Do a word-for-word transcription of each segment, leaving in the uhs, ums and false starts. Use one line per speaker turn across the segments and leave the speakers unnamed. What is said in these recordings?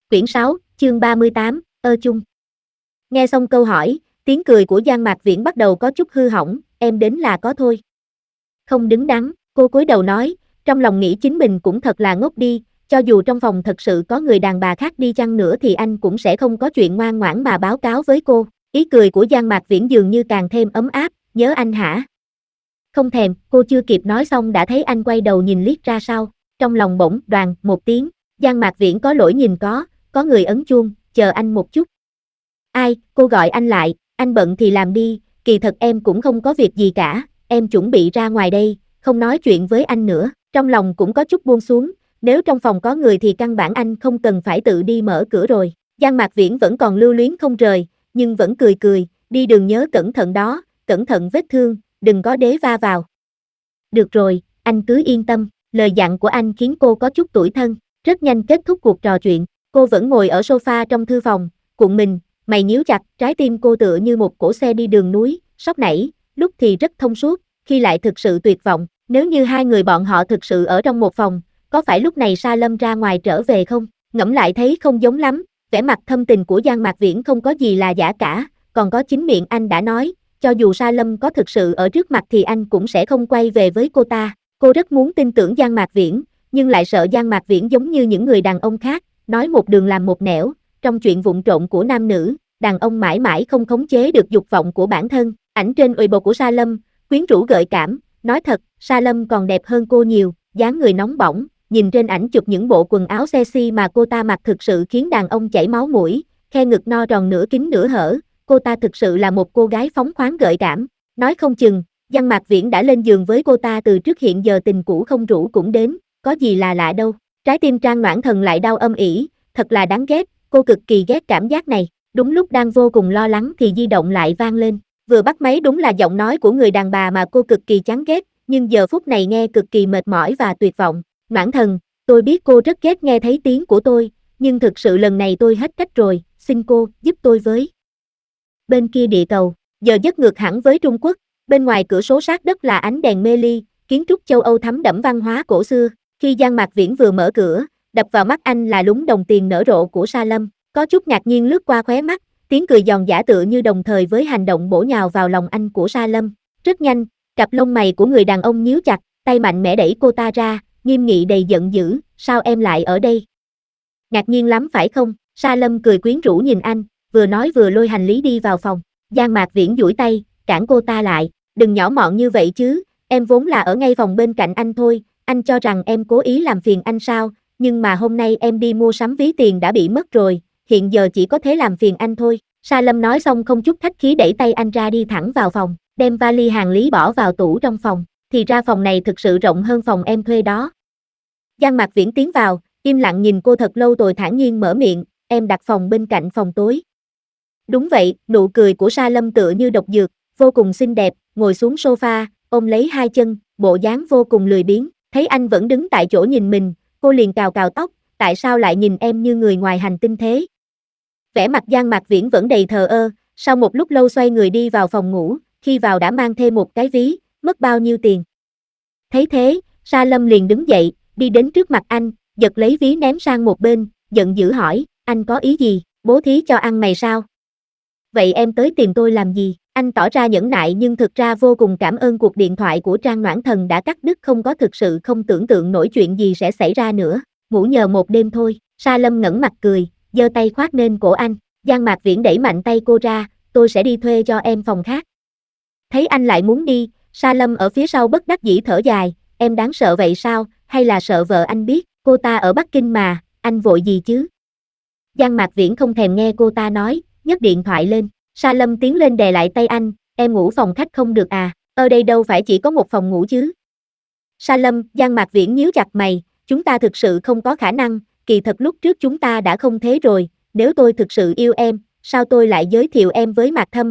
Quyển sáu, chương ba mươi tám, ơ chung. Nghe xong câu hỏi, tiếng cười của Giang Mạc Viễn bắt đầu có chút hư hỏng, em đến là có thôi. Không đứng đắn, cô cúi đầu nói, trong lòng nghĩ chính mình cũng thật là ngốc đi, cho dù trong phòng thật sự có người đàn bà khác đi chăng nữa thì anh cũng sẽ không có chuyện ngoan ngoãn mà báo cáo với cô. Ý cười của Giang Mạc Viễn dường như càng thêm ấm áp, nhớ anh hả? Không thèm, cô chưa kịp nói xong đã thấy anh quay đầu nhìn liếc ra sau, trong lòng bỗng đoàn một tiếng, Giang Mạc Viễn có lỗi nhìn có, có người ấn chuông, chờ anh một chút. Ai, cô gọi anh lại, anh bận thì làm đi, kỳ thật em cũng không có việc gì cả, em chuẩn bị ra ngoài đây, không nói chuyện với anh nữa, trong lòng cũng có chút buông xuống, nếu trong phòng có người thì căn bản anh không cần phải tự đi mở cửa rồi. Giang Mạc Viễn vẫn còn lưu luyến không rời, nhưng vẫn cười cười, đi đường nhớ cẩn thận đó, cẩn thận vết thương, đừng có đế va vào. Được rồi, anh cứ yên tâm, lời dặn của anh khiến cô có chút tủi thân, rất nhanh kết thúc cuộc trò chuyện, cô vẫn ngồi ở sofa trong thư phòng, cuộn mình, mày nhíu chặt, trái tim cô tựa như một cỗ xe đi đường núi, sóc nảy, lúc thì rất thông suốt, khi lại thực sự tuyệt vọng, nếu như hai người bọn họ thực sự ở trong một phòng, có phải lúc này Sa Lâm ra ngoài trở về không? Ngẫm lại thấy không giống lắm, vẻ mặt thâm tình của Giang Mạc Viễn không có gì là giả cả, còn có chính miệng anh đã nói, cho dù Sa Lâm có thực sự ở trước mặt thì anh cũng sẽ không quay về với cô ta. Cô rất muốn tin tưởng Giang Mạc Viễn, nhưng lại sợ Giang Mạc Viễn giống như những người đàn ông khác, nói một đường làm một nẻo, trong chuyện vụng trộn của nam nữ, đàn ông mãi mãi không khống chế được dục vọng của bản thân. Ảnh trên Weibo của Sa Lâm, quyến rũ gợi cảm, nói thật, Sa Lâm còn đẹp hơn cô nhiều, dáng người nóng bỏng, nhìn trên ảnh chụp những bộ quần áo sexy mà cô ta mặc thực sự khiến đàn ông chảy máu mũi, khe ngực no tròn nửa kín nửa hở, cô ta thực sự là một cô gái phóng khoáng gợi cảm, nói không chừng, Giang Mạc Viễn đã lên giường với cô ta từ trước, hiện giờ tình cũ không rủ cũng đến, có gì là lạ đâu. Trái tim Trang Noãn Thần lại đau âm ỉ, thật là đáng ghét, cô cực kỳ ghét cảm giác này. Đúng lúc đang vô cùng lo lắng thì di động lại vang lên, vừa bắt máy đúng là giọng nói của người đàn bà mà cô cực kỳ chán ghét, nhưng giờ phút này nghe cực kỳ mệt mỏi và tuyệt vọng. Noãn Thần, tôi biết cô rất ghét nghe thấy tiếng của tôi, nhưng thực sự lần này tôi hết cách rồi, xin cô giúp tôi với. Bên kia địa cầu, giờ giấc ngược hẳn với Trung Quốc, bên ngoài cửa sổ sát đất là ánh đèn mê ly, kiến trúc châu Âu thấm đẫm văn hóa cổ xưa. Khi Giang Mạc Viễn vừa mở cửa, đập vào mắt anh là lúng đồng tiền nở rộ của Sa Lâm, có chút ngạc nhiên lướt qua khóe mắt, tiếng cười giòn giả tựa như đồng thời với hành động bổ nhào vào lòng anh của Sa Lâm. Rất nhanh, cặp lông mày của người đàn ông nhíu chặt, tay mạnh mẽ đẩy cô ta ra, nghiêm nghị đầy giận dữ, sao em lại ở đây? Ngạc nhiên lắm phải không? Sa Lâm cười quyến rũ nhìn anh, vừa nói vừa lôi hành lý đi vào phòng. Giang Mạc Viễn duỗi tay, cản cô ta lại, đừng nhỏ mọn như vậy chứ, em vốn là ở ngay phòng bên cạnh anh thôi, anh cho rằng em cố ý làm phiền anh sao, nhưng mà hôm nay em đi mua sắm ví tiền đã bị mất rồi, hiện giờ chỉ có thể làm phiền anh thôi. Sa Lâm nói xong không chút khách khí đẩy tay anh ra đi thẳng vào phòng, đem vali hành lý bỏ vào tủ trong phòng, thì ra phòng này thực sự rộng hơn phòng em thuê đó. Giang Mạc Viễn tiến vào, im lặng nhìn cô thật lâu rồi thản nhiên mở miệng, em đặt phòng bên cạnh phòng tối. Đúng vậy, nụ cười của Sa Lâm tựa như độc dược, vô cùng xinh đẹp, ngồi xuống sofa, ôm lấy hai chân, bộ dáng vô cùng lười biếng, thấy anh vẫn đứng tại chỗ nhìn mình, cô liền cào cào tóc, tại sao lại nhìn em như người ngoài hành tinh thế? Vẻ mặt Giang Mạc Viễn vẫn đầy thờ ơ, sau một lúc lâu xoay người đi vào phòng ngủ, khi vào đã mang thêm một cái ví, mất bao nhiêu tiền? Thấy thế, Sa Lâm liền đứng dậy, đi đến trước mặt anh, giật lấy ví ném sang một bên, giận dữ hỏi, anh có ý gì, bố thí cho ăn mày sao? Vậy em tới tìm tôi làm gì? Anh tỏ ra nhẫn nại nhưng thực ra vô cùng cảm ơn cuộc điện thoại của Trang Noãn Thần đã cắt đứt, không có thực sự không tưởng tượng nổi chuyện gì sẽ xảy ra nữa, ngủ nhờ một đêm thôi. Sa Lâm ngẩng mặt cười, giơ tay khoác lên cổ anh, Giang Mạc Viễn đẩy mạnh tay cô ra, tôi sẽ đi thuê cho em phòng khác. Thấy anh lại muốn đi, Sa Lâm ở phía sau bất đắc dĩ thở dài, em đáng sợ vậy sao, hay là sợ vợ anh biết, cô ta ở Bắc Kinh mà, anh vội gì chứ? Giang Mạc Viễn không thèm nghe cô ta nói, nhấc điện thoại lên. Sa Lâm tiến lên đè lại tay anh, em ngủ phòng khách không được à, ở đây đâu phải chỉ có một phòng ngủ chứ. Sa Lâm, Giang Mạc Viễn nhíu chặt mày, chúng ta thực sự không có khả năng, kỳ thật lúc trước chúng ta đã không thế rồi, nếu tôi thực sự yêu em, sao tôi lại giới thiệu em với Mạc Thâm?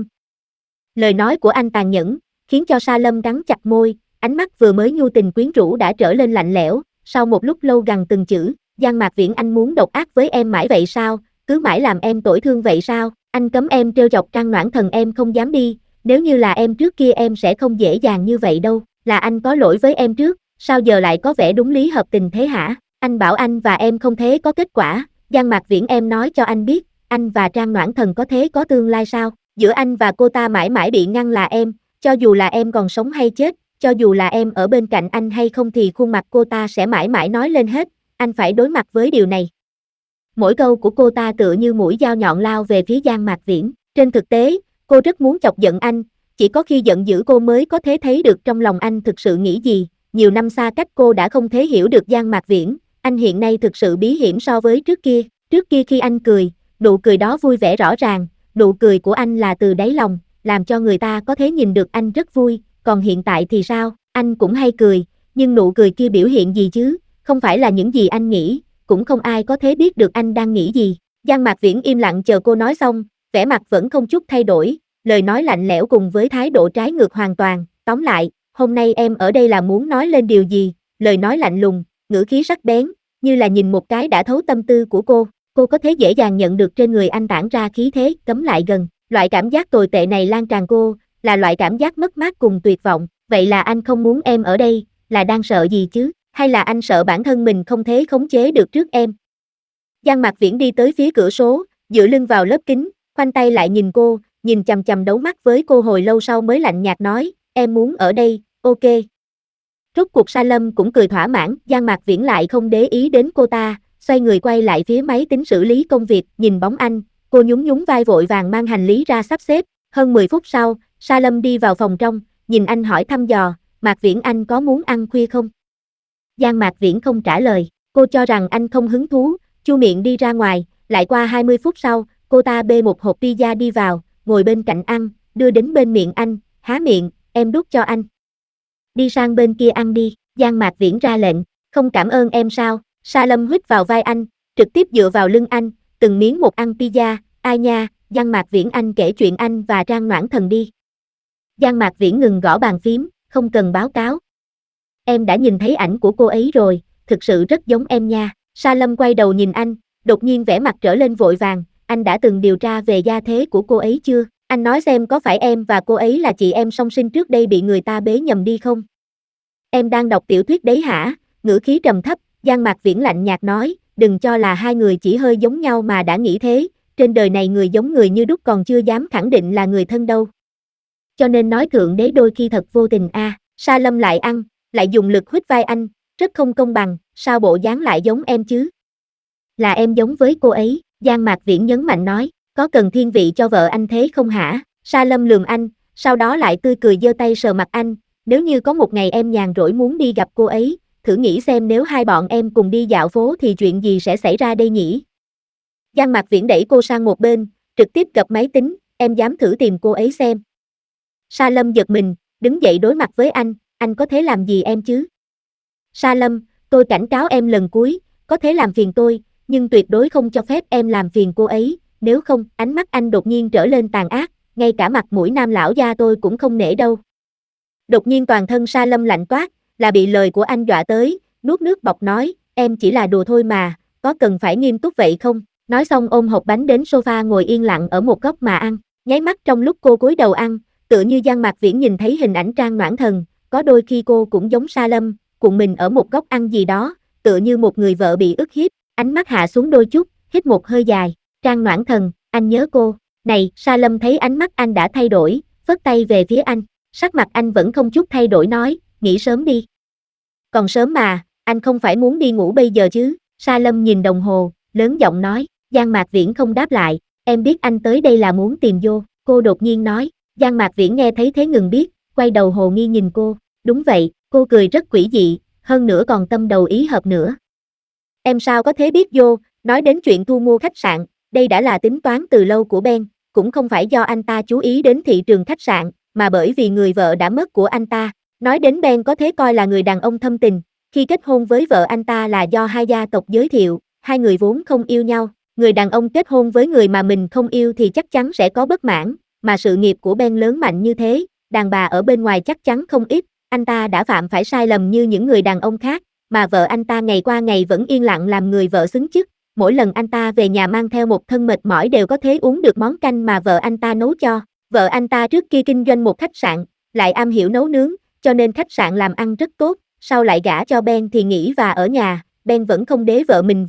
Lời nói của anh tàn nhẫn, khiến cho Sa Lâm cắn chặt môi, ánh mắt vừa mới nhu tình quyến rũ đã trở lên lạnh lẽo, sau một lúc lâu gằn từng chữ, Giang Mạc Viễn anh muốn độc ác với em mãi vậy sao, cứ mãi làm em tổn thương vậy sao? Anh cấm em trêu chọc Trang Noãn Thần em không dám đi, nếu như là em trước kia em sẽ không dễ dàng như vậy đâu, là anh có lỗi với em trước, sao giờ lại có vẻ đúng lý hợp tình thế hả? Anh bảo anh và em không thế có kết quả, Giang Mạc Viễn em nói cho anh biết, anh và Trang Noãn Thần có thế có tương lai sao? Giữa anh và cô ta mãi mãi bị ngăn là em, cho dù là em còn sống hay chết, cho dù là em ở bên cạnh anh hay không thì khuôn mặt cô ta sẽ mãi mãi nói lên hết, anh phải đối mặt với điều này. Mỗi câu của cô ta tựa như mũi dao nhọn lao về phía Giang Mạc Viễn. Trên thực tế, cô rất muốn chọc giận anh, chỉ có khi giận dữ cô mới có thể thấy được trong lòng anh thực sự nghĩ gì. Nhiều năm xa cách cô đã không thể hiểu được Giang Mạc Viễn, anh hiện nay thực sự bí hiểm so với trước kia. Trước kia khi anh cười, nụ cười đó vui vẻ rõ ràng, nụ cười của anh là từ đáy lòng, làm cho người ta có thể nhìn được anh rất vui, còn hiện tại thì sao, anh cũng hay cười, nhưng nụ cười kia biểu hiện gì chứ, không phải là những gì anh nghĩ, cũng không ai có thể biết được anh đang nghĩ gì. Giang Mạc Viễn im lặng chờ cô nói xong, vẻ mặt vẫn không chút thay đổi, lời nói lạnh lẽo cùng với thái độ trái ngược hoàn toàn, tóm lại, hôm nay em ở đây là muốn nói lên điều gì, lời nói lạnh lùng, ngữ khí sắc bén, như là nhìn một cái đã thấu tâm tư của cô, cô có thể dễ dàng nhận được trên người anh tản ra khí thế, cấm lại gần, loại cảm giác tồi tệ này lan tràn cô, là loại cảm giác mất mát cùng tuyệt vọng, vậy là anh không muốn em ở đây, là đang sợ gì chứ, hay là anh sợ bản thân mình không thể khống chế được trước em. Giang Mạc Viễn đi tới phía cửa số, dựa lưng vào lớp kính, khoanh tay lại nhìn cô, nhìn chằm chằm đấu mắt với cô hồi lâu sau mới lạnh nhạt nói, em muốn ở đây, ok. Rốt cuộc Sa Lâm cũng cười thỏa mãn, Giang Mạc Viễn lại không để ý đến cô ta, xoay người quay lại phía máy tính xử lý công việc, nhìn bóng anh, cô nhún nhún vai vội vàng mang hành lý ra sắp xếp, hơn mười phút sau, Sa Lâm đi vào phòng trong, nhìn anh hỏi thăm dò, Mạc Viễn anh có muốn ăn khuya không? Giang Mạc Viễn không trả lời, cô cho rằng anh không hứng thú, chu miệng đi ra ngoài, lại qua hai mươi phút sau, cô ta bê một hộp pizza đi vào, ngồi bên cạnh ăn, đưa đến bên miệng anh, há miệng, em đút cho anh. Đi sang bên kia ăn đi, Giang Mạc Viễn ra lệnh, không cảm ơn em sao, Sa Lâm huýt vào vai anh, trực tiếp dựa vào lưng anh, từng miếng một ăn pizza, ai nha, Giang Mạc Viễn anh kể chuyện anh và Trang Noãn Thần đi. Giang Mạc Viễn ngừng gõ bàn phím, không cần báo cáo. Em đã nhìn thấy ảnh của cô ấy rồi, thực sự rất giống em nha, Sa Lâm quay đầu nhìn anh, đột nhiên vẻ mặt trở lên vội vàng, anh đã từng điều tra về gia thế của cô ấy chưa? Anh nói xem có phải em và cô ấy là chị em song sinh trước đây bị người ta bế nhầm đi không? Em đang đọc tiểu thuyết đấy hả? Ngữ khí trầm thấp, Giang Mạc Viễn lạnh nhạt nói, đừng cho là hai người chỉ hơi giống nhau mà đã nghĩ thế, trên đời này người giống người như đúc còn chưa dám khẳng định là người thân đâu. Cho nên nói thượng đế đôi khi thật vô tình a. À. Sa Lâm lại ăn, lại dùng lực huýt vai anh, rất không công bằng, sao bộ dáng lại giống em chứ? Là em giống với cô ấy, Giang Mạc Viễn nhấn mạnh nói, có cần thiên vị cho vợ anh thế không hả? Sa Lâm lườm anh, sau đó lại tươi cười giơ tay sờ mặt anh, nếu như có một ngày em nhàn rỗi muốn đi gặp cô ấy, thử nghĩ xem nếu hai bọn em cùng đi dạo phố thì chuyện gì sẽ xảy ra đây nhỉ? Giang Mạc Viễn đẩy cô sang một bên, trực tiếp gập máy tính, em dám thử tìm cô ấy xem. Sa Lâm giật mình, đứng dậy đối mặt với anh, anh có thể làm gì em chứ? Sa Lâm, tôi cảnh cáo em lần cuối, có thể làm phiền tôi, nhưng tuyệt đối không cho phép em làm phiền cô ấy, nếu không, ánh mắt anh đột nhiên trở lên tàn ác, ngay cả mặt mũi nam lão gia tôi cũng không nể đâu. Đột nhiên toàn thân Sa Lâm lạnh toát, là bị lời của anh dọa tới, nuốt nước bọt nói, em chỉ là đùa thôi mà, có cần phải nghiêm túc vậy không? Nói xong ôm hộp bánh đến sofa ngồi yên lặng ở một góc mà ăn, nháy mắt trong lúc cô cúi đầu ăn, tựa như Giang Mạc Viễn nhìn thấy hình ảnh Trang Noãn Thần, có đôi khi cô cũng giống Sa Lâm, cuộn mình ở một góc ăn gì đó, tựa như một người vợ bị ức hiếp, ánh mắt hạ xuống đôi chút, hít một hơi dài, Trang Noãn Thần, anh nhớ cô, này, Sa Lâm thấy ánh mắt anh đã thay đổi, phất tay về phía anh, sắc mặt anh vẫn không chút thay đổi nói, nghỉ sớm đi. Còn sớm mà, anh không phải muốn đi ngủ bây giờ chứ, Sa Lâm nhìn đồng hồ, lớn giọng nói, Giang Mạc Viễn không đáp lại, em biết anh tới đây là muốn tìm vô, cô đột nhiên nói, Giang Mạc Viễn nghe thấy thế ngừng biết, quay đầu hồ nghi nhìn cô, đúng vậy, cô cười rất quỷ dị, hơn nữa còn tâm đầu ý hợp nữa. Em sao có thế biết vô, nói đến chuyện thu mua khách sạn, đây đã là tính toán từ lâu của Ben, cũng không phải do anh ta chú ý đến thị trường khách sạn, mà bởi vì người vợ đã mất của anh ta. Nói đến Ben có thể coi là người đàn ông thâm tình, khi kết hôn với vợ anh ta là do hai gia tộc giới thiệu, hai người vốn không yêu nhau, người đàn ông kết hôn với người mà mình không yêu thì chắc chắn sẽ có bất mãn, mà sự nghiệp của Ben lớn mạnh như thế, đàn bà ở bên ngoài chắc chắn không ít, anh ta đã phạm phải sai lầm như những người đàn ông khác, mà vợ anh ta ngày qua ngày vẫn yên lặng làm người vợ xứng chức, mỗi lần anh ta về nhà mang theo một thân mệt mỏi đều có thể uống được món canh mà vợ anh ta nấu cho, vợ anh ta trước kia kinh doanh một khách sạn, lại am hiểu nấu nướng, cho nên khách sạn làm ăn rất tốt, sau lại gả cho Ben thì nghỉ và ở nhà, Ben vẫn không đế vợ mình vào mắt,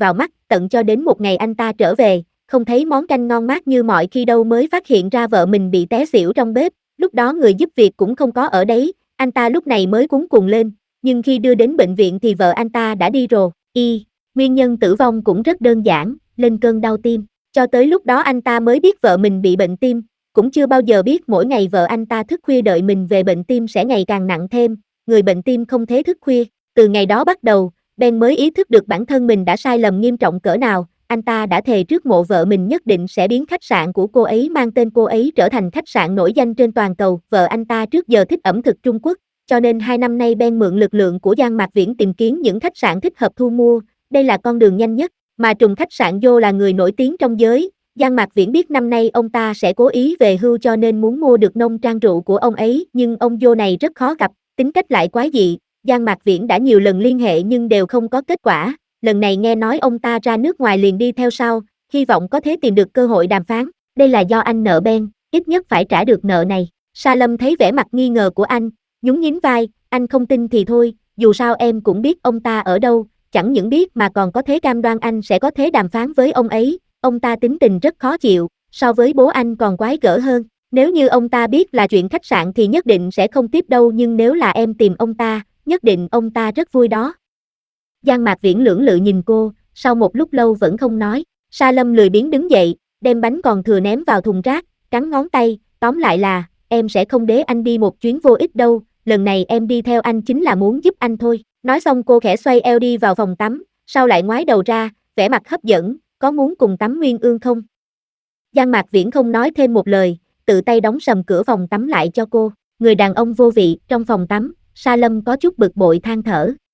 tận cho đến một ngày anh ta trở về, không thấy món canh ngon mát như mọi khi đâu mới phát hiện ra vợ mình bị té xỉu trong bếp, lúc đó người giúp việc cũng không có ở đấy, anh ta lúc này mới cuống cuồng lên, nhưng khi đưa đến bệnh viện thì vợ anh ta đã đi rồi, y, nguyên nhân tử vong cũng rất đơn giản, lên cơn đau tim, cho tới lúc đó anh ta mới biết vợ mình bị bệnh tim, cũng chưa bao giờ biết mỗi ngày vợ anh ta thức khuya đợi mình về bệnh tim sẽ ngày càng nặng thêm, người bệnh tim không thể thức khuya, từ ngày đó bắt đầu, Ben mới ý thức được bản thân mình đã sai lầm nghiêm trọng cỡ nào, anh ta đã thề trước mộ vợ mình nhất định sẽ biến khách sạn của cô ấy mang tên cô ấy trở thành khách sạn nổi danh trên toàn cầu, vợ anh ta trước giờ thích ẩm thực Trung Quốc, cho nên hai năm nay Ben mượn lực lượng của Giang Mạc Viễn tìm kiếm những khách sạn thích hợp thu mua, đây là con đường nhanh nhất, mà trùng khách sạn vô là người nổi tiếng trong giới, Giang Mạc Viễn biết năm nay ông ta sẽ cố ý về hưu cho nên muốn mua được nông trang rượu của ông ấy, nhưng ông vô này rất khó gặp, tính cách lại quái dị, Giang Mạc Viễn đã nhiều lần liên hệ nhưng đều không có kết quả, lần này nghe nói ông ta ra nước ngoài liền đi theo sau, hy vọng có thể tìm được cơ hội đàm phán, đây là do anh nợ Ben, ít nhất phải trả được nợ này, Sa Lâm thấy vẻ mặt nghi ngờ của anh, nhún nhún vai, anh không tin thì thôi, dù sao em cũng biết ông ta ở đâu, chẳng những biết mà còn có thế cam đoan anh sẽ có thế đàm phán với ông ấy, ông ta tính tình rất khó chịu, so với bố anh còn quái gở hơn, nếu như ông ta biết là chuyện khách sạn thì nhất định sẽ không tiếp đâu nhưng nếu là em tìm ông ta, nhất định ông ta rất vui đó. Giang Mạc Viễn lưỡng lự nhìn cô, sau một lúc lâu vẫn không nói, Sa Lâm lười biếng đứng dậy, đem bánh còn thừa ném vào thùng rác, cắn ngón tay, tóm lại là, em sẽ không để anh đi một chuyến vô ích đâu, lần này em đi theo anh chính là muốn giúp anh thôi, nói xong cô khẽ xoay eo đi vào phòng tắm, sau lại ngoái đầu ra, vẻ mặt hấp dẫn, có muốn cùng tắm Nguyên Ương không? Giang Mạc Viễn không nói thêm một lời, tự tay đóng sầm cửa phòng tắm lại cho cô, người đàn ông vô vị, trong phòng tắm, Sa Lâm có chút bực bội than thở,